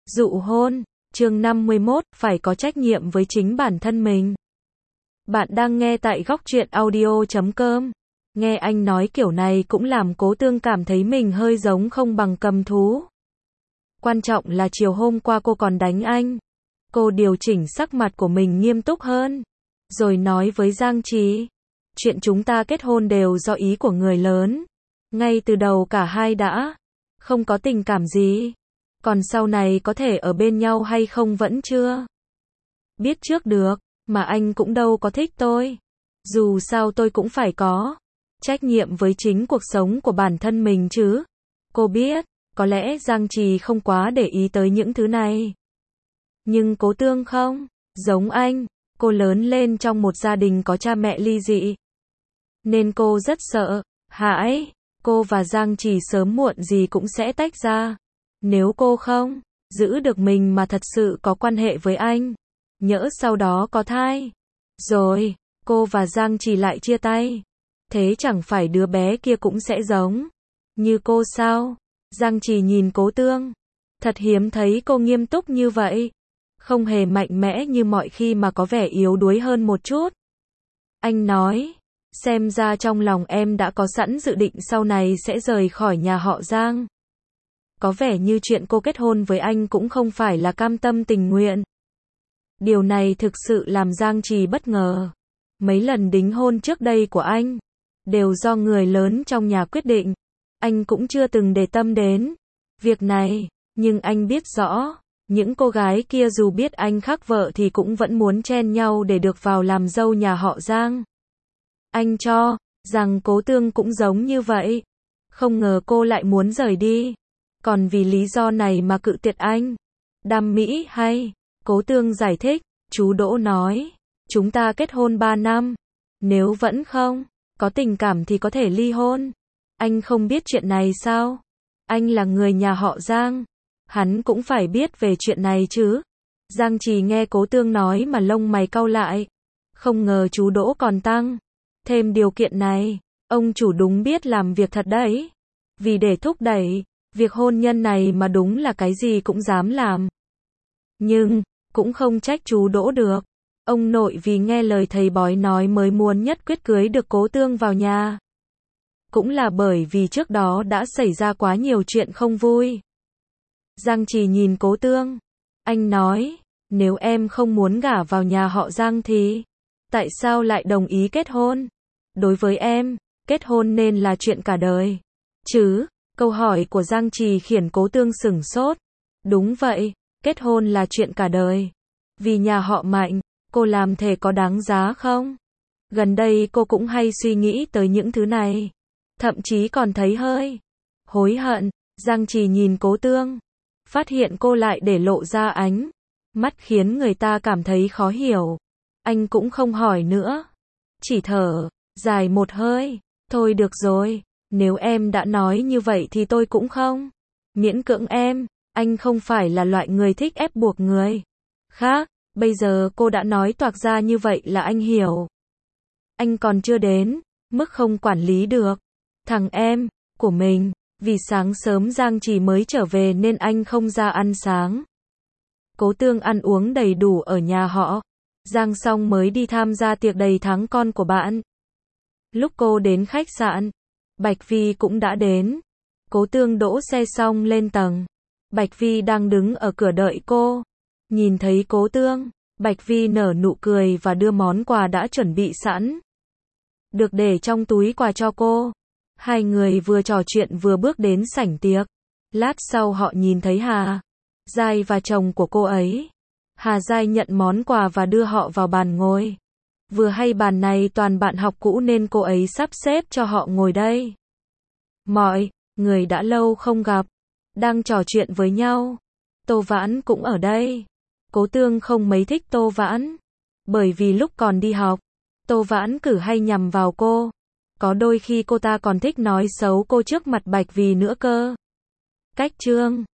Dụ hôn, chương 51, phải có trách nhiệm với chính bản thân mình. Bạn đang nghe tại Góc Truyện Audio.com. Nghe anh nói kiểu này cũng làm Cố Tương cảm thấy mình hơi giống không bằng cầm thú. Quan trọng là chiều hôm qua cô còn đánh anh. Cô điều chỉnh sắc mặt của mình nghiêm túc hơn. Rồi nói với Giang Trì. Chuyện chúng ta kết hôn đều do ý của người lớn. Ngay từ đầu cả hai đã không có tình cảm gì. Còn sau này có thể ở bên nhau hay không vẫn chưa biết trước được, mà anh cũng đâu có thích tôi. Dù sao tôi cũng phải có trách nhiệm với chính cuộc sống của bản thân mình chứ. Cô biết, có lẽ Giang Trì không quá để ý tới những thứ này. Nhưng Cố Tương không, giống anh, cô lớn lên trong một gia đình có cha mẹ ly dị. Nên cô rất sợ hãi, cô và Giang Trì sớm muộn gì cũng sẽ tách ra. Nếu cô không giữ được mình mà thật sự có quan hệ với anh, nhỡ sau đó có thai, rồi cô và Giang Trì lại chia tay, thế chẳng phải đứa bé kia cũng sẽ giống như cô sao? Giang Trì nhìn Cố Tương, thật hiếm thấy cô nghiêm túc như vậy, không hề mạnh mẽ như mọi khi mà có vẻ yếu đuối hơn một chút. Anh nói, xem ra trong lòng em đã có sẵn dự định sau này sẽ rời khỏi nhà họ Giang. Có vẻ như chuyện cô kết hôn với anh cũng không phải là cam tâm tình nguyện. Điều này thực sự làm Giang Trì bất ngờ. Mấy lần đính hôn trước đây của anh đều do người lớn trong nhà quyết định. Anh cũng chưa từng để tâm đến việc này, nhưng anh biết rõ, những cô gái kia dù biết anh khác vợ thì cũng vẫn muốn chen nhau để được vào làm dâu nhà họ Giang. Anh cho rằng Cố Tương cũng giống như vậy. Không ngờ cô lại muốn rời đi. Còn vì lý do này mà cự tuyệt anh. Đam mỹ hay? Cố Tương giải thích, chú Đỗ nói, chúng ta kết hôn 3 năm. Nếu vẫn không có tình cảm thì có thể ly hôn. Anh không biết chuyện này sao? Anh là người nhà họ Giang. Hắn cũng phải biết về chuyện này chứ. Giang Trì nghe Cố Tương nói mà lông mày cau lại. Không ngờ chú Đỗ còn tăng thêm điều kiện này. Ông chủ đúng biết làm việc thật đấy. Vì để thúc đẩy việc hôn nhân này mà đúng là cái gì cũng dám làm. Nhưng cũng không trách chú Đỗ được. Ông nội vì nghe lời thầy bói nói mới muốn nhất quyết cưới được Cố Tương vào nhà. Cũng là bởi vì trước đó đã xảy ra quá nhiều chuyện không vui. Giang Trì nhìn Cố Tương. Anh nói, nếu em không muốn gả vào nhà họ Giang thì tại sao lại đồng ý kết hôn? Đối với em, kết hôn nên là chuyện cả đời chứ? Câu hỏi của Giang Trì khiến Cố Tương sửng sốt. Đúng vậy, kết hôn là chuyện cả đời. Vì nhà họ Mạnh, cô làm thế có đáng giá không? Gần đây cô cũng hay suy nghĩ tới những thứ này. Thậm chí còn thấy hơi hối hận. Giang Trì nhìn Cố Tương, phát hiện cô lại để lộ ra ánh mắt khiến người ta cảm thấy khó hiểu. Anh cũng không hỏi nữa, chỉ thở dài một hơi. Thôi được rồi, nếu em đã nói như vậy thì tôi cũng không miễn cưỡng em. Anh không phải là loại người thích ép buộc người khác. Bây giờ cô đã nói toạc ra như vậy là anh hiểu. Anh còn chưa đến mức không quản lý được thằng em của mình. Vì sáng sớm Giang Trì mới trở về nên anh không ra ăn sáng. Cố Tương ăn uống đầy đủ ở nhà họ Giang xong mới đi tham gia tiệc đầy tháng con của bạn. Lúc cô đến khách sạn, Bạch Vi cũng đã đến. Cố Tương đỗ xe xong lên tầng. Bạch Vi đang đứng ở cửa đợi cô. Nhìn thấy Cố Tương, Bạch Vi nở nụ cười và đưa món quà đã chuẩn bị sẵn, được để trong túi quà cho cô. Hai người vừa trò chuyện vừa bước đến sảnh tiệc. Lát sau họ nhìn thấy Hà Giai và chồng của cô ấy. Hà Giai nhận món quà và đưa họ vào bàn ngồi. Vừa hay bàn này toàn bạn học cũ nên cô ấy sắp xếp cho họ ngồi đây. Mọi người đã lâu không gặp, đang trò chuyện với nhau. Tô Vãn cũng ở đây. Cố Tương không mấy thích Tô Vãn, bởi vì lúc còn đi học, Tô Vãn cứ hay nhằm vào cô. Có đôi khi cô ta còn thích nói xấu cô trước mặt Bạch Vi nữa cơ. Cách chương